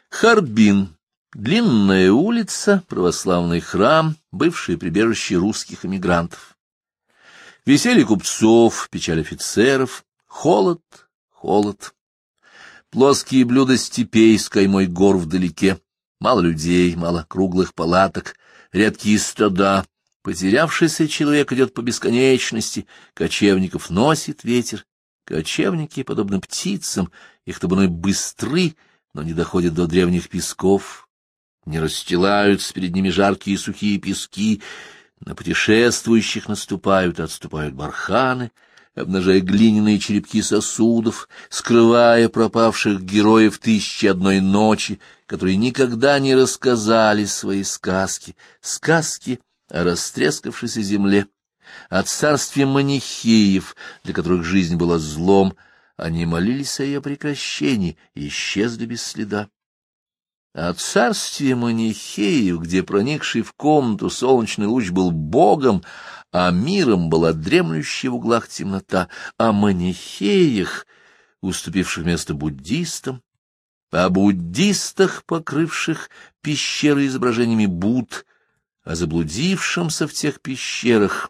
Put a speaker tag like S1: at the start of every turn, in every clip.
S1: Харбин. Длинная улица, православный храм, бывшее прибежище русских эмигрантов. Веселье купцов, печаль офицеров, холод, холод. Плоские блюда степей с каймой гор вдалеке, мало людей, мало круглых палаток, редкие стада. Потерявшийся человек идет по бесконечности, кочевников носит ветер. Кочевники, подобно птицам, их табуны быстры, но не доходят до древних песков, не расстилаются перед ними жаркие сухие пески, на путешествующих наступают и отступают барханы, обнажая глиняные черепки сосудов, скрывая пропавших героев «Тысячи одной ночи», которые никогда не рассказали свои сказки, сказки о растрескавшейся земле, о царстве манихеев, для которых жизнь была злом. Они молились о ее прекращении и исчезли без следа. О царстве манихеев, где проникший в комнату солнечный луч был богом, а миром была дремлющая в углах темнота, о манихеях, уступивших место буддистам, о буддистах, покрывших пещеры изображениями Будд, о заблудившемся в тех пещерах,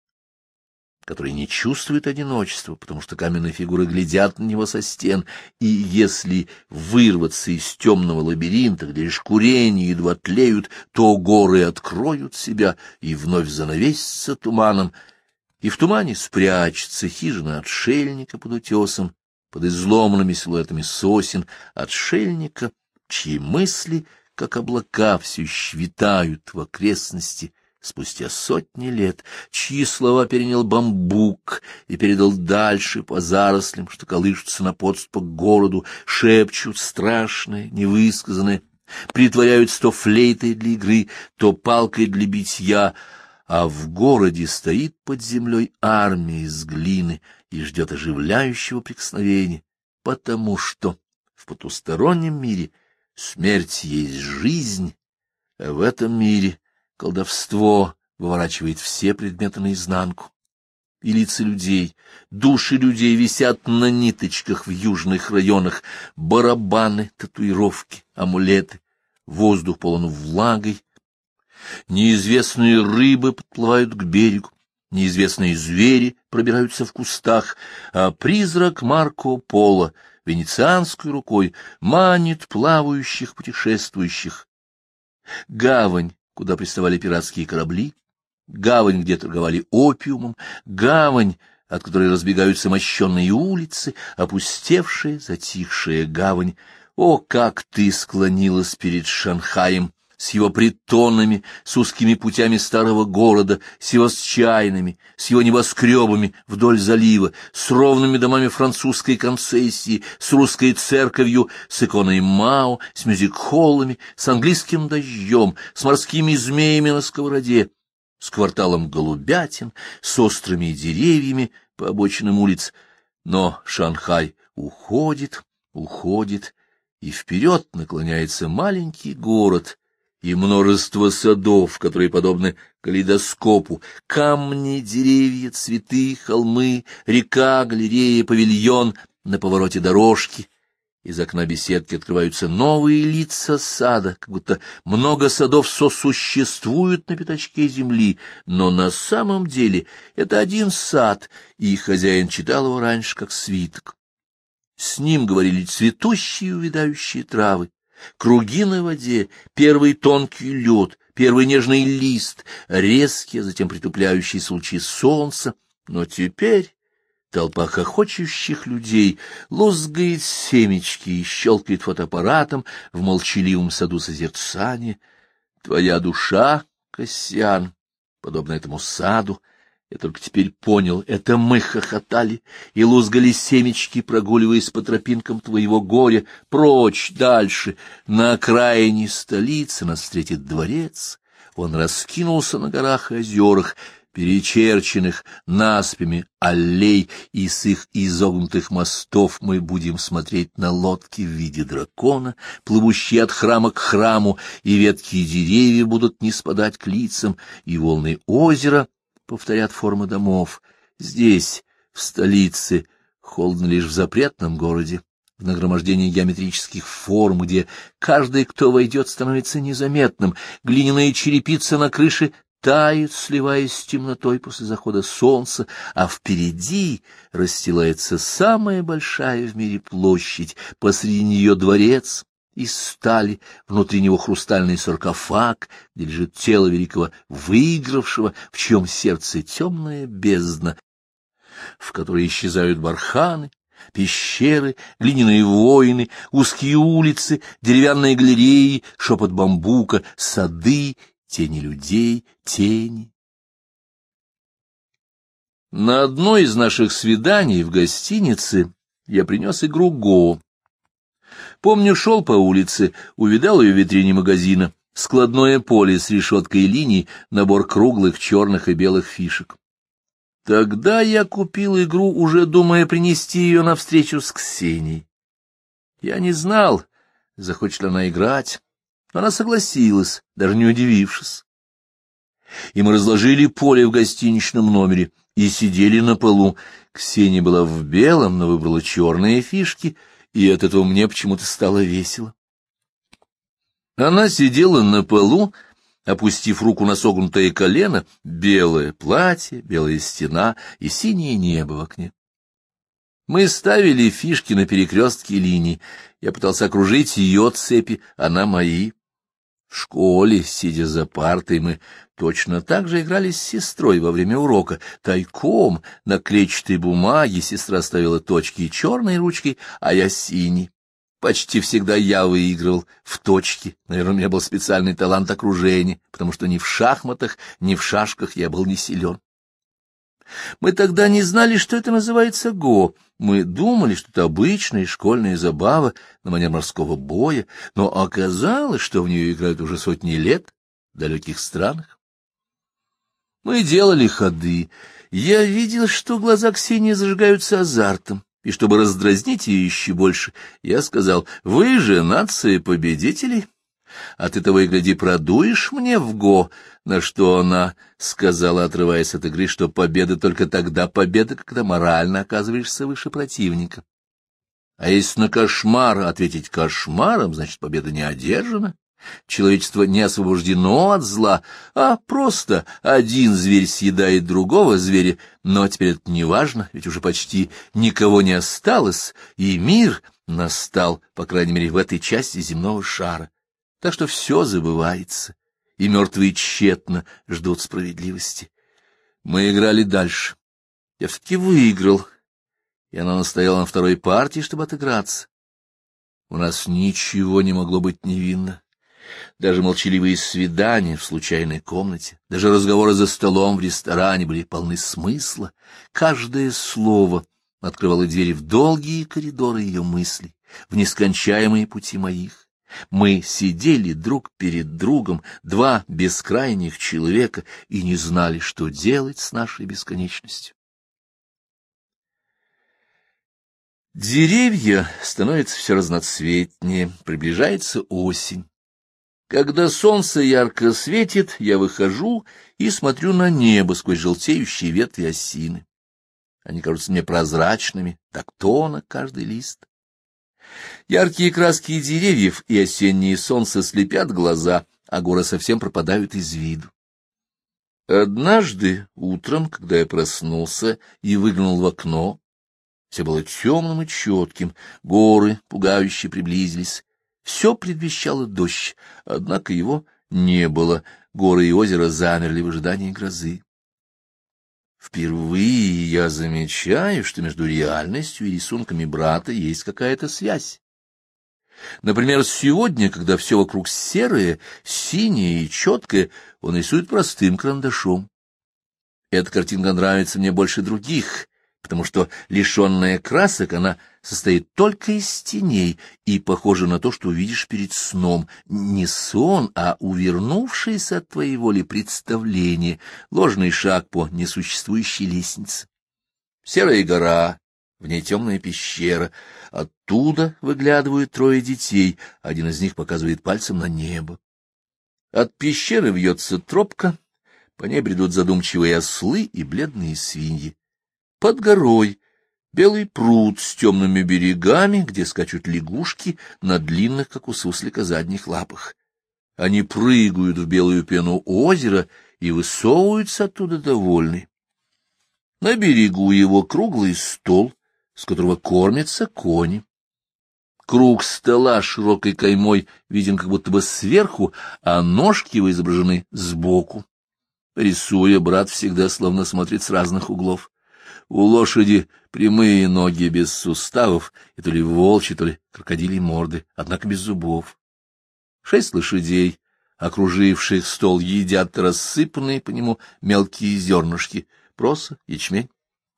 S1: который не чувствует одиночества, потому что каменные фигуры глядят на него со стен, и если вырваться из темного лабиринта, где лишь курения едва тлеют, то горы откроют себя и вновь занавесятся туманом, и в тумане спрячется хижина отшельника под утесом, под изломанными силуэтами сосен, отшельника, чьи мысли, как облака, все еще витают в окрестности, спустя сотни лет, чьи слова перенял бамбук и передал дальше по зарослям, что колышутся на подступах к городу, шепчут страшное, невысказанное, притворяются то флейтой для игры, то палкой для битья, а в городе стоит под землей армия из глины и ждет оживляющего прикосновения, потому что в потустороннем мире смерть есть жизнь, а в этом мире колдовство выворачивает все предметы наизнанку, и лица людей, души людей висят на ниточках в южных районах, барабаны, татуировки, амулеты, воздух полон влагой, неизвестные рыбы подплывают к берегу, неизвестные звери пробираются в кустах, а призрак Марко Поло венецианской рукой манит плавающих путешествующих. Гавань, куда приставали пиратские корабли, гавань, где торговали опиумом, гавань, от которой разбегаются мощенные улицы, опустевшая, затихшая гавань. О, как ты склонилась перед Шанхаем, с его притонами, с узкими путями старого города, с его чайными, с его небоскребами вдоль залива, с ровными домами французской концессии, с русской церковью, с иконой Мао, с мюзик-холлами, с английским дождем, с морскими змеями на сковороде, с кварталом голубятин, с острыми деревьями по обочинам улиц. Но Шанхай уходит, уходит, и вперед наклоняется маленький город, и множество садов, которые подобны калейдоскопу, камни, деревья, цветы, холмы, река, галерея, павильон на повороте дорожки. Из окна беседки открываются новые лица сада, как будто много садов сосуществуют на пятачке земли, но на самом деле это один сад, и хозяин читал его раньше как свиток. С ним говорили цветущие увядающие травы, круги на воде, первый тонкий лед, первый нежный лист, резкие, затем притупляющиеся лучи солнца. Но теперь толпа хохочущих людей лузгает семечки и щелкает фотоаппаратом в молчаливом саду созерцания. Твоя душа, Кассиан, подобно этому саду, я только теперь понял, это мы хохотали и лузгали семечки, прогуливаясь по тропинкам твоего горя, прочь, дальше, на окраине столицы нас встретит дворец. Он раскинулся на горах и озерах, перечерченных наспями аллей, и с их изогнутых мостов мы будем смотреть на лодки в виде дракона, плывущие от храма к храму, и ветки деревьев будут не спадать к лицам, и волны озера повторят формы домов. Здесь, в столице, холодно лишь в запретном городе, в нагромождении геометрических форм, где каждый, кто войдет, становится незаметным, глиняная черепица на крыше тает, сливаясь с темнотой после захода солнца, а впереди расстилается самая большая в мире площадь, посреди нее дворец из стали, внутри него хрустальный саркофаг, где лежит тело великого выигравшего, в чьем сердце темная бездна, в которой исчезают барханы, пещеры, глиняные воины, узкие улицы, деревянные галереи, шепот бамбука, сады, тени людей, тени. На одно из наших свиданий в гостинице я принес игру «Го». Помню, шел по улице, увидал ее в витрине магазина, складное поле с решеткой и линий, набор круглых черных и белых фишек. Тогда я купил игру, уже думая принести ее на встречу с Ксенией. Я не знал, захочет ли она играть, но она согласилась, даже не удивившись. И мы разложили поле в гостиничном номере и сидели на полу. Ксения была в белом, но выбрала черные фишки, и от этого мне почему-то стало весело. Она сидела на полу, опустив руку на согнутое колено, белое платье, белая стена и синее небо в окне. Мы ставили фишки на перекрестке линий. Я пытался окружить ее цепи, она мои. В школе, сидя за партой, мы точно так же играли с сестрой во время урока. Тайком на клетчатой бумаге сестра ставила точки черной ручкой, а я синей. Почти всегда я выигрывал в точки. Наверное, у меня был специальный талант окружения, потому что ни в шахматах, ни в шашках я был не силен. Мы тогда не знали, что это называется «го». Мы думали, что это обычная школьная забава на манер морского боя, но оказалось, что в нее играют уже сотни лет в далеких странах. Мы делали ходы. Я видел, что глаза Ксении зажигаются азартом, и чтобы раздразнить ее еще больше, я сказал: «Вы же нация победителей. А ты того и гляди продуешь мне в го», на что она сказала, отрываясь от игры, что победа только тогда победа, когда морально оказываешься выше противника. А если на кошмар ответить кошмаром, значит, победа не одержана. Человечество не освобождено от зла, а просто один зверь съедает другого зверя, но теперь это не важно, ведь уже почти никого не осталось, и мир настал, по крайней мере, в этой части земного шара. Так что все забывается, и мертвые тщетно ждут справедливости. Мы играли дальше. Я все-таки выиграл, и она настояла на второй партии, чтобы отыграться. У нас ничего не могло быть невинно. Даже молчаливые свидания в случайной комнате, даже разговоры за столом в ресторане были полны смысла. Каждое слово открывало двери в долгие коридоры ее мыслей, в нескончаемые пути моих. Мы сидели друг перед другом, два бескрайних человека, и не знали, что делать с нашей бесконечностью. Деревья становятся все разноцветнее, приближается осень. Когда солнце ярко светит, я выхожу и смотрю на небо сквозь желтеющие ветви осины. Они кажутся мне прозрачными, так тонок каждый лист. Яркие краски деревьев и осеннее солнце слепят глаза, а горы совсем пропадают из виду. Однажды утром, когда я проснулся и выглянул в окно, все было темным и четким, горы пугающе приблизились. Все предвещало дождь, однако его не было, горы и озеро замерли в ожидании грозы. Впервые я замечаю, что между реальностью и рисунками брата есть какая-то связь. Например, сегодня, когда все вокруг серое, синее и четкое, он рисует простым карандашом. Эта картинка нравится мне больше других, потому что, лишенная красок, она состоит только из теней и похожа на то, что увидишь перед сном. Не сон, а увернувшееся от твоей воли представление, ложный шаг по несуществующей лестнице. Серая гора, в ней темная пещера. Оттуда выглядывают трое детей, один из них показывает пальцем на небо. От пещеры вьется тропка, по ней бредут задумчивые ослы и бледные свиньи. Под горой белый пруд с темными берегами, где скачут лягушки на длинных, как у суслика, задних лапах. Они прыгают в белую пену озера и высовываются оттуда довольны. На берегу его круглый стол, с которого кормятся кони. Круг стола широкой каймой виден как будто бы сверху, а ножки его изображены сбоку. Рисуя, брат всегда словно смотрит с разных углов. У лошади прямые ноги без суставов, и то ли волчьи, то ли крокодилей морды, однако без зубов. 6 лошадей, окруживших стол, едят рассыпанные по нему мелкие зернышки, проса, ячмень.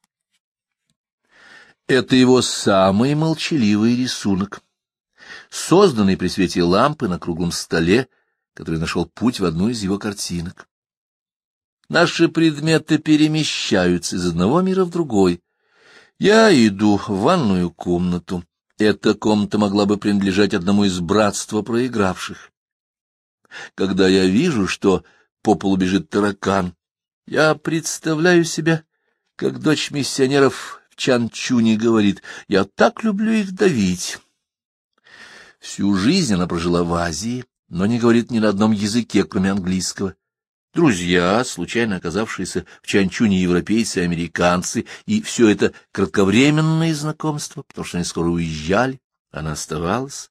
S1: Это его самый молчаливый рисунок, созданный при свете лампы на круглом столе, который нашел путь в одну из его картинок. Наши предметы перемещаются из одного мира в другой. Я иду в ванную комнату. Эта комната могла бы принадлежать одному из братства проигравших. Когда я вижу, что по полу бежит таракан, я представляю себя, как дочь миссионеров в Чанчуне говорит: «Я так люблю их давить». Всю жизнь она прожила в Азии, но не говорит ни на одном языке, кроме английского. Друзья, случайно оказавшиеся в Чанчуне европейцы и американцы, и все это кратковременные знакомства, потому что они скоро уезжали, она оставалась.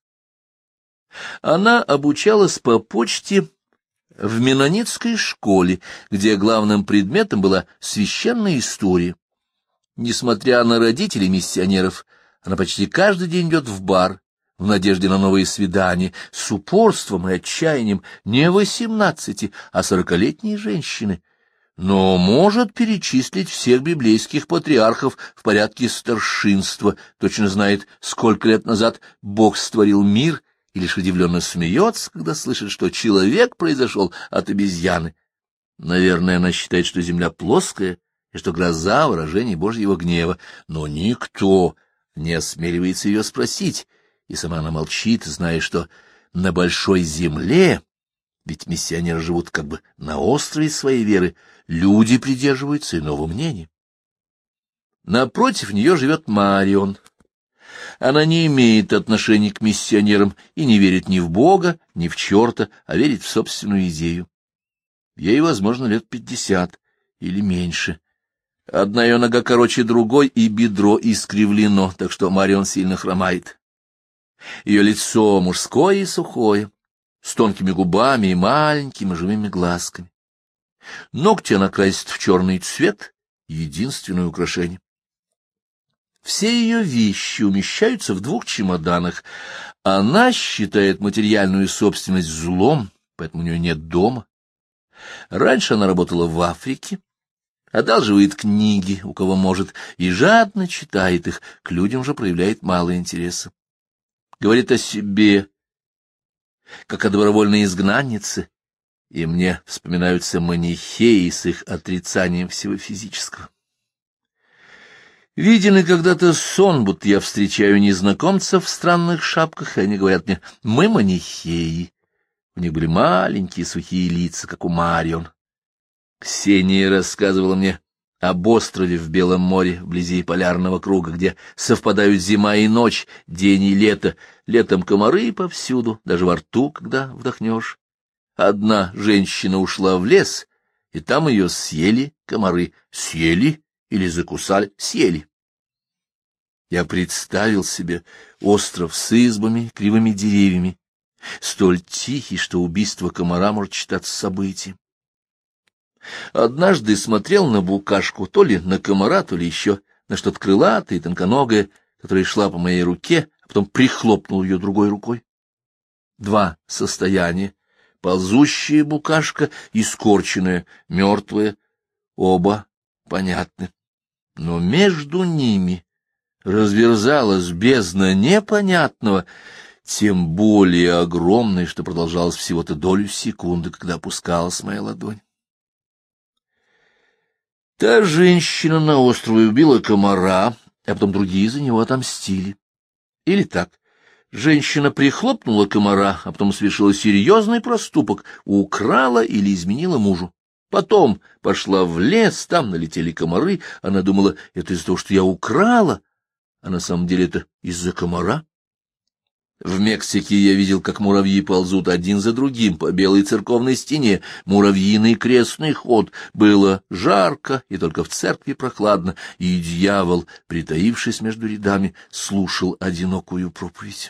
S1: Она обучалась по почте в меннонитской школе, где главным предметом была священная история. Несмотря на родителей миссионеров, она почти каждый день идет в бар, в надежде на новые свидания, с упорством и отчаянием не 18, а 40-летней женщины, но может перечислить всех библейских патриархов в порядке старшинства, точно знает, сколько лет назад Бог створил мир, и лишь удивленно смеется, когда слышит, что человек произошел от обезьяны. Наверное, она считает, что земля плоская, и что гроза — выражение Божьего гнева, но никто не осмеливается ее спросить, и сама она молчит, зная, что на большой земле, ведь миссионеры живут как бы на острове своей веры, люди придерживаются иного мнения. Напротив нее живет Марион. Она не имеет отношения к миссионерам и не верит ни в Бога, ни в черта, а верит в собственную идею. Ей, возможно, лет 50 или меньше. Одна ее нога короче другой, и бедро искривлено, так что Марион сильно хромает. Ее лицо мужское и сухое, с тонкими губами и маленькими живыми глазками. Ногти она красит в черный цвет, единственное украшение. Все ее вещи умещаются в 2 чемоданах. Она считает материальную собственность злом, поэтому у нее нет дома. Раньше она работала в Африке, одалживает книги, у кого может, и жадно читает их, к людям же проявляет мало интереса. Говорит о себе, как о добровольной изгнаннице, и мне вспоминаются манихеи с их отрицанием всего физического. Виден и когда-то сон, будто я встречаю незнакомцев в странных шапках, и они говорят мне: «Мы манихеи». У них были маленькие сухие лица, как у Марион. Ксения рассказывала мне об острове в Белом море, вблизи полярного круга, где совпадают зима и ночь, день и лето. Летом комары повсюду, даже во рту, когда вдохнешь. Одна женщина ушла в лес, и там ее съели комары. Съели или закусали? Съели. Я представил себе остров с избами, кривыми деревьями, столь тихий, что убийство комара может считаться событием. Однажды смотрел на букашку, то ли на комара, то ли еще на что-то крылатое и тонконогое, которая шла по моей руке, а потом прихлопнул ее другой рукой. 2 состояния: ползущая букашка и скорченная, мертвая, оба понятны. Но между ними разверзалась бездна непонятного, тем более огромной, что продолжалось всего-то долю секунды, когда опускалась моя ладонь. Та женщина на острове убила комара, а потом другие за него отомстили. Или так: женщина прихлопнула комара, а потом совершила серьезный проступок, украла или изменила мужу. Потом пошла в лес, там налетели комары, она думала: это из-за того, что я украла, а на самом деле это из-за комара. В Мексике я видел, как муравьи ползут один за другим по белой церковной стене, муравьиный крестный ход. Было жарко, и только в церкви прохладно, и дьявол, притаившись между рядами, слушал одинокую проповедь.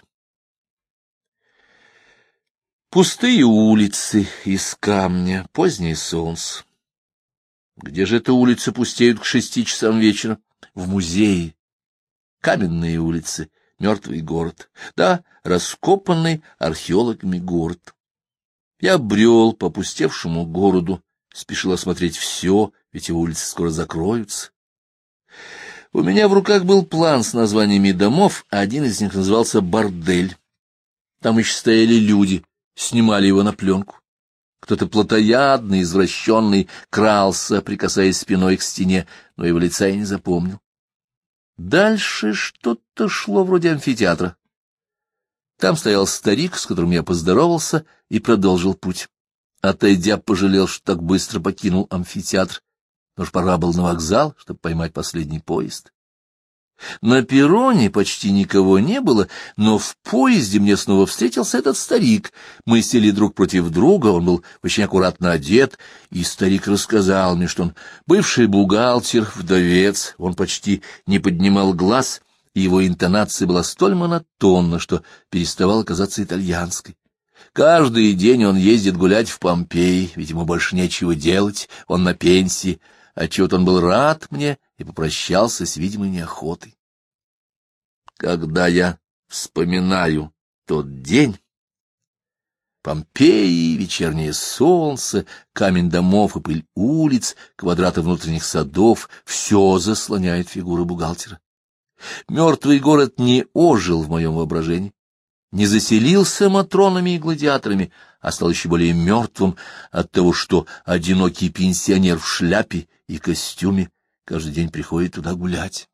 S1: Пустые улицы из камня, позднее солнце. Где же эта улица пустеют к 6 часам вечера? В музее. Каменные улицы. Мертвый город. Да, раскопанный археологами город. Я брел по опустевшему городу, спешил осмотреть все, ведь его улицы скоро закроются. У меня в руках был план с названиями домов, а один из них назывался «Бордель». Там еще стояли люди, снимали его на пленку. Кто-то плотоядный, извращенный, крался, прикасаясь спиной к стене, но его лица я не запомнил. Дальше что-то шло вроде амфитеатра. Там стоял старик, с которым я поздоровался, и продолжил путь. Отойдя, пожалел, что так быстро покинул амфитеатр, потому что пора было на вокзал, чтобы поймать последний поезд. На перроне почти никого не было, но в поезде мне снова встретился этот старик. Мы сели друг против друга, он был очень аккуратно одет, и старик рассказал мне, что он бывший бухгалтер, вдовец, он почти не поднимал глаз, и его интонация была столь монотонна, что переставала казаться итальянской. Каждый день он ездит гулять в Помпеи, ведь ему больше нечего делать, он на пенсии, отчего-то он был рад мне и попрощался с видимой неохотой. Когда я вспоминаю тот день, Помпеи, вечернее солнце, камень домов и пыль улиц, квадраты внутренних садов — все заслоняет фигуру бухгалтера. Мертвый город не ожил в моем воображении, не заселился матронами и гладиаторами, а стал еще более мертвым от того, что одинокий пенсионер в шляпе и костюме каждый день приходит туда гулять.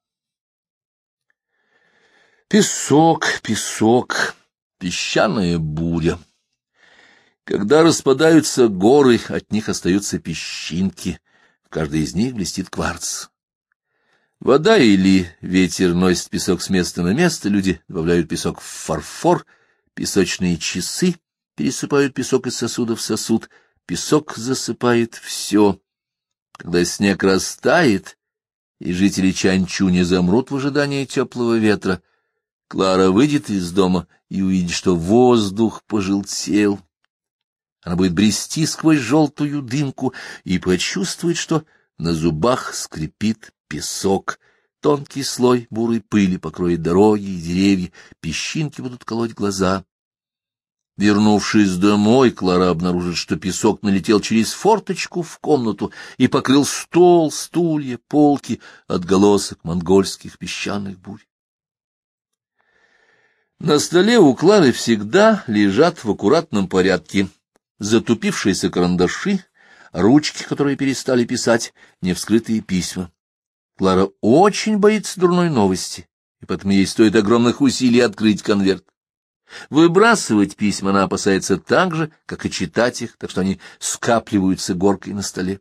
S1: Песок, песок, песчаная буря. Когда распадаются горы, от них остаются песчинки, в каждой из них блестит кварц. Вода или ветер носит песок с места на место, люди добавляют песок в фарфор, песочные часы пересыпают песок из сосуда в сосуд, песок засыпает все. Когда снег растает, и жители Чанчуни замрут в ожидании теплого ветра, Клара выйдет из дома и увидит, что воздух пожелтел. Она будет брести сквозь желтую дымку и почувствует, что на зубах скрипит песок. Тонкий слой бурой пыли покроет дороги и деревья, песчинки будут колоть глаза. Вернувшись домой, Клара обнаружит, что песок налетел через форточку в комнату и покрыл стол, стулья, полки, отголосок монгольских песчаных бурь. На столе у Клары всегда лежат в аккуратном порядке затупившиеся карандаши, ручки, которые перестали писать, невскрытые письма. Клара очень боится дурной новости, и поэтому ей стоит огромных усилий открыть конверт. Выбрасывать письма она опасается так же, как и читать их, так что они скапливаются горкой на столе.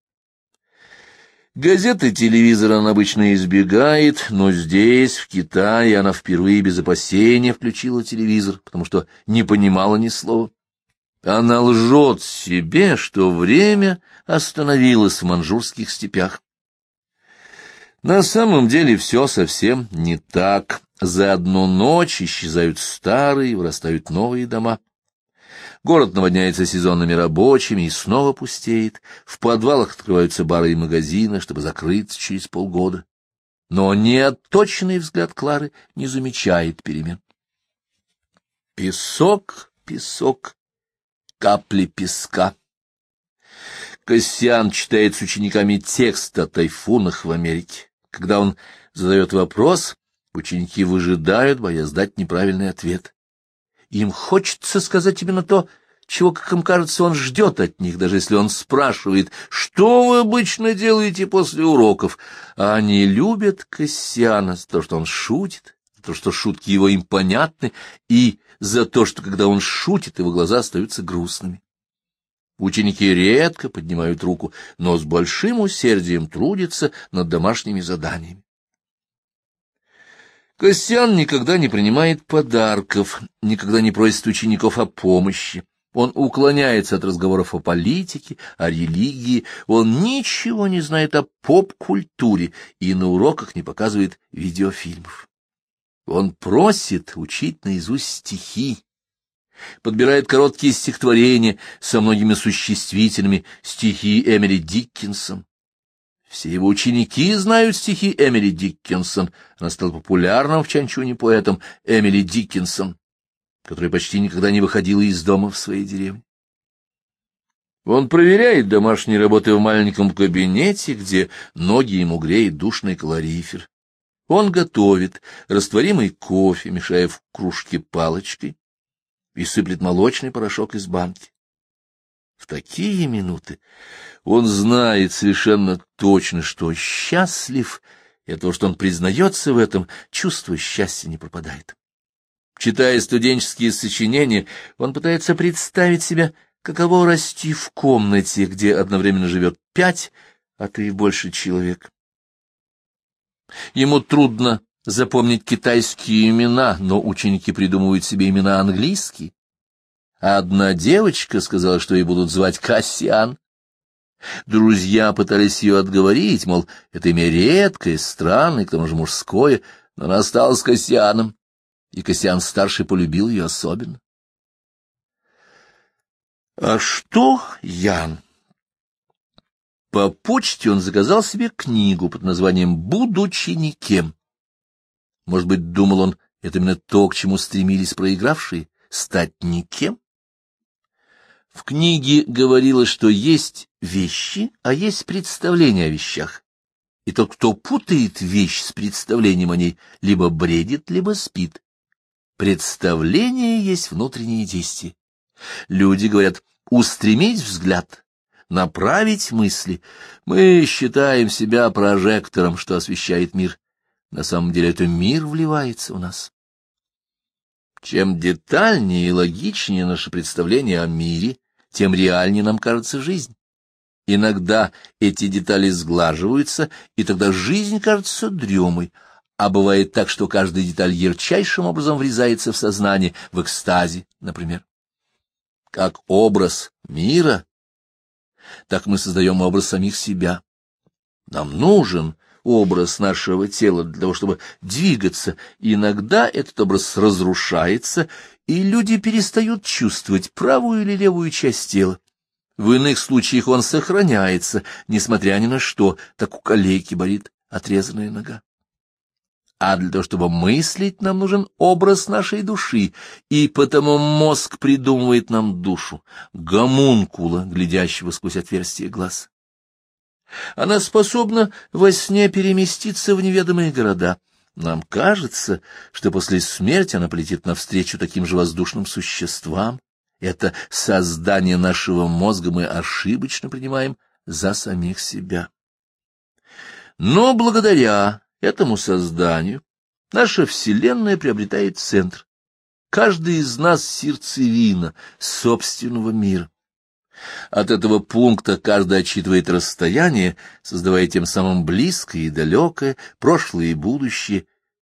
S1: Газеты, телевизора она обычно избегает, но здесь, в Китае, она впервые без опасения включила телевизор, потому что не понимала ни слова. Она лжет себе, что время остановилось в манчжурских степях. На самом деле все совсем не так. За одну ночь исчезают старые, вырастают новые дома. Город наводняется сезонными рабочими и снова пустеет. В подвалах открываются бары и магазины, чтобы закрыться через полгода. Но неотточенный взгляд Клары не замечает перемен. Песок, песок, капли песка. Кассиан читает с учениками текст о тайфунах в Америке. Когда он задает вопрос, ученики выжидают, боясь дать неправильный ответ. Им хочется сказать именно то, чего, как им кажется, он ждет от них, даже если он спрашивает, что вы обычно делаете после уроков. А они любят Кассиана за то, что он шутит, за то, что шутки его им понятны, и за то, что, когда он шутит, его глаза остаются грустными. Ученики редко поднимают руку, но с большим усердием трудятся над домашними заданиями. Костян никогда не принимает подарков, никогда не просит учеников о помощи. Он уклоняется от разговоров о политике, о религии, он ничего не знает о поп-культуре и на уроках не показывает видеофильмов. Он просит учить наизусть стихи, подбирает короткие стихотворения со многими существительными, стихи Эмили Диккенсон. Все его ученики знают стихи Эмили Диккенсон. Она стала популярным в Чанчуне поэтом Эмили Диккенсон, которая почти никогда не выходила из дома в своей деревне. Он проверяет домашние работы в маленьком кабинете, где ноги ему греет душный калорифер. Он готовит растворимый кофе, мешая в кружке палочкой, и сыплет молочный порошок из банки. В такие минуты он знает совершенно точно, что счастлив, и от того, что он признается в этом, чувство счастья не пропадает. Читая студенческие сочинения, он пытается представить себе, каково расти в комнате, где одновременно живет 5, а то и больше человек. Ему трудно запомнить китайские имена, но ученики придумывают себе имена английские. Одна девочка сказала, что ей будут звать Кассиан. Друзья пытались ее отговорить, мол, это имя редкое, странное, к тому же мужское, но она осталась Кассианом, и Кассиан-старший полюбил ее особенно. А что Ян? По почте он заказал себе книгу под названием «Будучи никем». Может быть, думал он, это именно то, к чему стремились проигравшие — стать никем? В книге говорилось, что есть вещи, а есть представления о вещах. И тот, кто путает вещь с представлением о ней, либо бредит, либо спит. Представление есть внутреннее действие. Люди говорят «устремить взгляд», «направить мысли». Мы считаем себя прожектором, что освещает мир. На самом деле это мир вливается в нас. Чем детальнее и логичнее наше представление о мире, тем реальнее нам кажется жизнь. Иногда эти детали сглаживаются, и тогда жизнь кажется дремой, а бывает так, что каждая деталь ярчайшим образом врезается в сознание, в экстазе, например. Как образ мира, так мы создаем образ самих себя. Нам нужен образ нашего тела для того, чтобы двигаться. Иногда этот образ разрушается, и люди перестают чувствовать правую или левую часть тела. В иных случаях он сохраняется, несмотря ни на что, так у калеки болит отрезанная нога. А для того, чтобы мыслить, нам нужен образ нашей души, и потому мозг придумывает нам душу, гомункула, глядящего сквозь отверстие глаз. Она способна во сне переместиться в неведомые города. Нам кажется, что после смерти она полетит навстречу таким же воздушным существам. Это создание нашего мозга мы ошибочно принимаем за самих себя. Но благодаря этому созданию наша Вселенная приобретает центр. Каждый из нас — сердцевина собственного мира. От этого пункта каждый отсчитывает расстояние, создавая тем самым близкое и далекое, прошлое и будущее.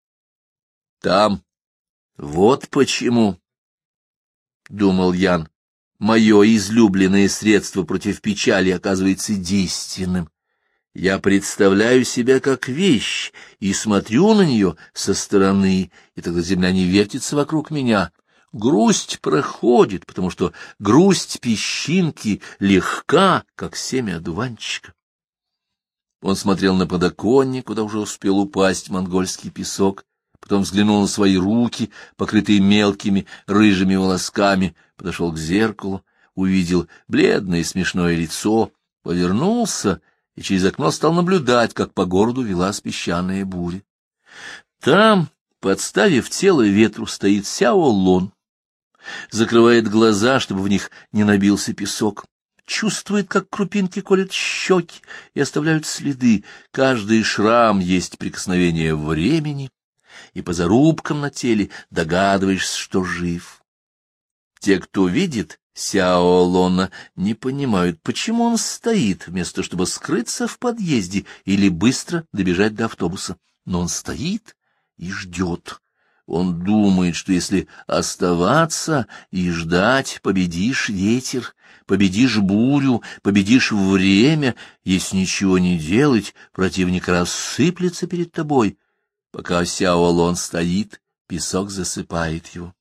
S1: Там, вот почему, — думал Ян, — мое излюбленное средство против печали оказывается действенным. Я представляю себя как вещь и смотрю на нее со стороны, и тогда земля не вертится вокруг меня. Грусть проходит, потому что грусть песчинки легка, как семя одуванчика. Он смотрел на подоконник, куда уже успел упасть монгольский песок, потом взглянул на свои руки, покрытые мелкими рыжими волосками, подошел к зеркалу, увидел бледное и смешное лицо, повернулся и через окно стал наблюдать, как по городу велась песчаная буря. Там, подставив тело ветру, стоит Сяо Лон, закрывает глаза, чтобы в них не набился песок, чувствует, как крупинки колят щеки и оставляют следы. Каждый шрам есть прикосновение времени, и по зарубкам на теле догадываешься, что жив. Те, кто видит Сяо Лона, не понимают, почему он стоит, вместо чтобы скрыться в подъезде или быстро добежать до автобуса. Но он стоит и ждет. Он думает, что если оставаться и ждать, победишь ветер, победишь бурю, победишь время. Если ничего не делать, противник рассыплется перед тобой. Пока Сяолон стоит, песок засыпает его.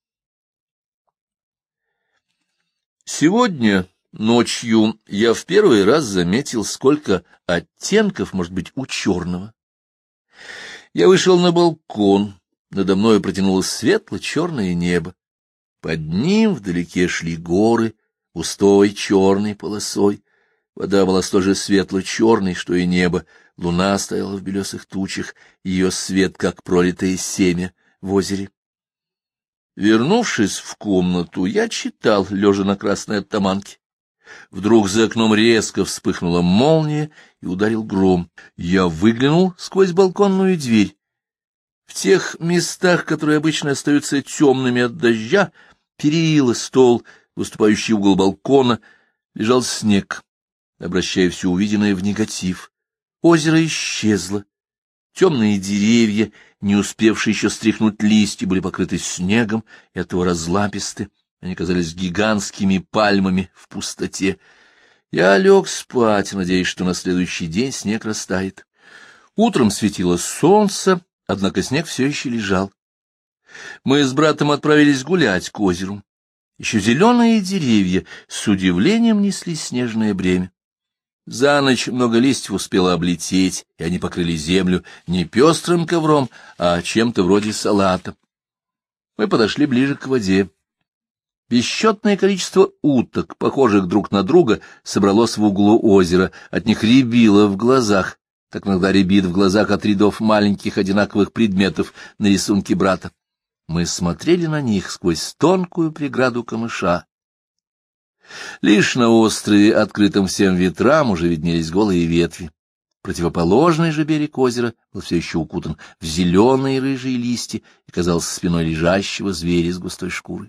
S1: Сегодня ночью я в первый раз заметил, сколько оттенков может быть у черного. Я вышел на балкон. Надо мною протянулось светло-черное небо. Под ним вдалеке шли горы, густой черной полосой. Вода была столь же светло-черной, что и небо. Луна стояла в белесых тучах, ее свет, как пролитое семя в озере. Вернувшись в комнату, я читал, лежа на красной оттаманке. Вдруг за окном резко вспыхнула молния и ударил гром. Я выглянул сквозь балконную дверь. В тех местах, которые обычно остаются темными от дождя, перила, стол, выступающий угол балкона, лежал снег, обращая все увиденное в негатив. Озеро исчезло. Темные деревья, не успевшие еще стряхнуть листья, были покрыты снегом и оттого разлаписты. Они казались гигантскими пальмами в пустоте. Я лег спать, надеясь, что на следующий день снег растает. Утром светило солнце, однако снег все еще лежал. Мы с братом отправились гулять к озеру. Еще зеленые деревья с удивлением несли снежное бремя. За ночь много листьев успело облететь, и они покрыли землю не пестрым ковром, а чем-то вроде салата. Мы подошли ближе к воде. Бесчетное количество уток, похожих друг на друга, собралось в углу озера, от них рябило в глазах, так иногда рябит в глазах от рядов маленьких одинаковых предметов на рисунке брата. Мы смотрели на них сквозь тонкую преграду камыша. Лишь на острове, открытом всем ветрам, уже виднелись голые ветви. Противоположный же берег озера был все еще укутан в зеленые рыжие листья и казался спиной лежащего зверя с густой шкурой.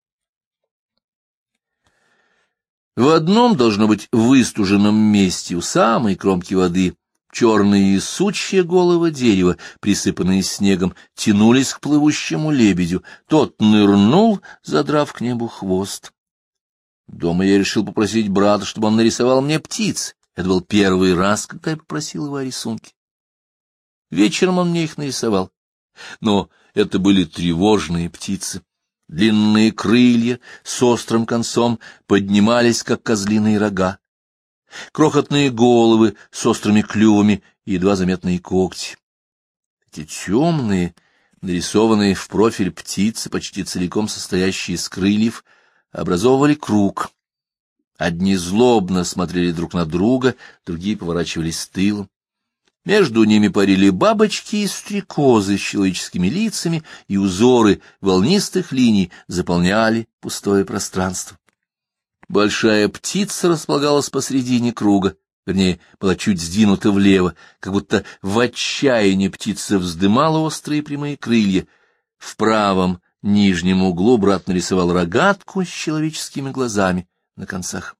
S1: В одном, должно быть, выстуженном месте у самой кромки воды черные сучья голого дерева, присыпанные снегом, тянулись к плывущему лебедю. Тот нырнул, задрав к небу хвост. Дома я решил попросить брата, чтобы он нарисовал мне птиц. Это был первый раз, когда я попросил его о рисунке. Вечером он мне их нарисовал. Но это были тревожные птицы. Длинные крылья с острым концом поднимались, как козлиные рога. Крохотные головы с острыми клювами и едва заметные когти. Эти темные, нарисованные в профиль птицы, почти целиком состоящие из крыльев, образовывали круг. Одни злобно смотрели друг на друга, другие поворачивались тылом. Между ними парили бабочки и стрекозы с человеческими лицами, и узоры волнистых линий заполняли пустое пространство. Большая птица располагалась посредине круга, вернее, была чуть сдвинута влево, как будто в отчаянии птица вздымала острые прямые крылья. В правом нижнем углу брат нарисовал рогатку с человеческими глазами на концах.